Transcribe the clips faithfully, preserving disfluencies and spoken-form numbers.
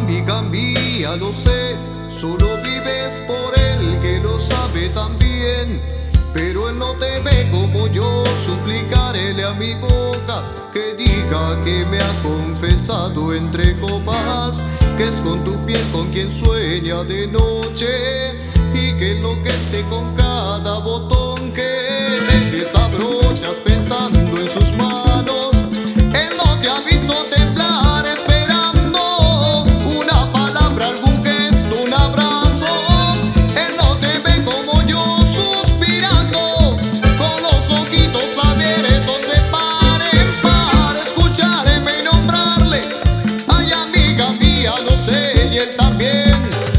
Amiga mía, lo sé, solo vives por él que lo sabe también. Pero él no te ve como yo, suplicaré a mi boca que diga que me ha confesado entre copas, que es con tu piel con quien sueña de noche y que enloquece con cada botón que le desabrochas pensando en sus manos. Él no te ha visto temblar esperando una palabra, algún gesto, un abrazo. Él no te ve como yo suspirando, con los ojitos abiertos de par en par, escucharme y nombrarle. Ay, amiga mía, lo sé, y él también.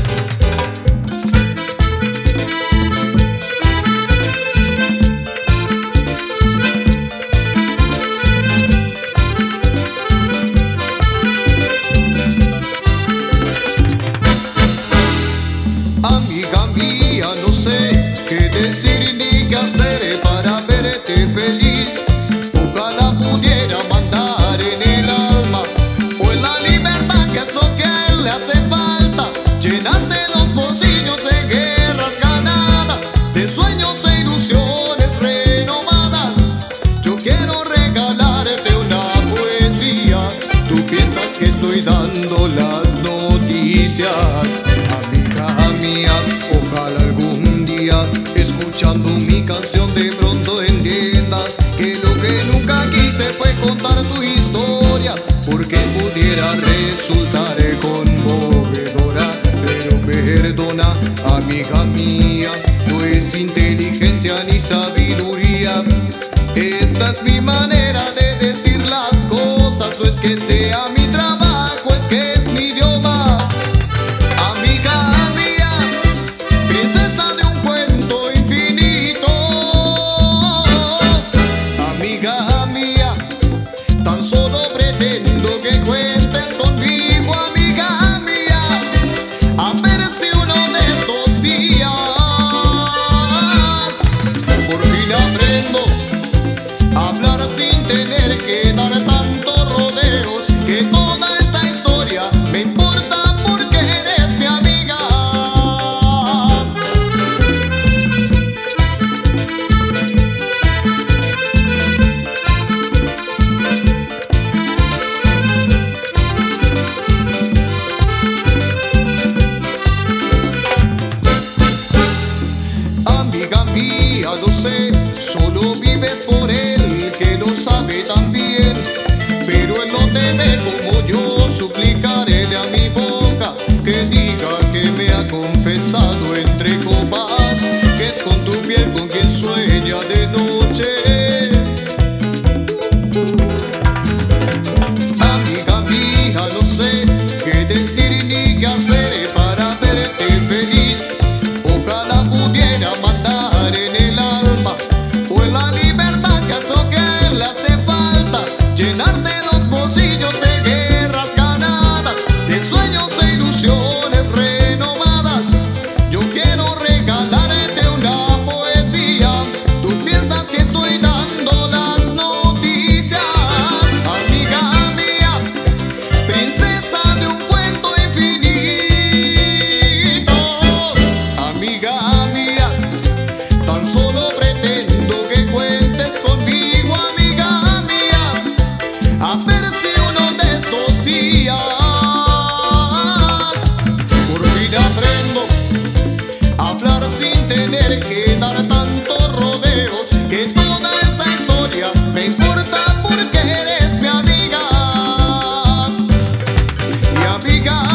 Amiga mía, no sé qué decir ni qué hacer para verte feliz. Ojalá pudiera mandar en el alma o en la libertad, que es lo que a él le hace falta. Llenarte los bolsillos de guerras ganadas, de sueños e ilusiones renovadas. Yo quiero regalarte una poesía. Tú piensas que estoy dando las noticias. Mía, ojalá algún día, escuchando mi canción, de pronto entiendas que lo que nunca quise fue contar tu historia, porque pudiera resultar conmovedora. Pero perdona, amiga mía, no es inteligencia ni sabiduría. Esta es mi manera de decir las cosas, no es que sea mi trabajo, es que es mi idioma. Tan solo pretendo que cuentes conmigo, amiga mía, a ver si uno de estos días por fin aprendo a hablar sin tener que dar tantos rodeos, que toda esta historia me importa porque eres mi amiga. Amiga mía, lo sé, solo vives por él que lo sabe también. Pero él no te ve como yo, suplicaré a mi boca que diga que me ha confesado entre copas, que es con tu piel con quien sueña de noche. Amiga mía, lo sé, qué decir ni qué hacer para verte feliz. Ojalá pudiera mandar en el alma o en la libertad, que es lo que a él le hace falta. Llenarte los bolsillos de guerras ganadas, de sueños e ilusiones renovadas. Yo quiero regalarte una poesía. Tú piensas que estoy dando las noticias. Amiga mía, princesa de un cuento infinito. Amiga mía, tan solo pretendo que cuentes conmigo, amiga mía, a ver si uno de estos días por fin aprendo a hablar sin tener que dar tantos rodeos, que toda esta historia me importa porque eres mi amiga. Mi amiga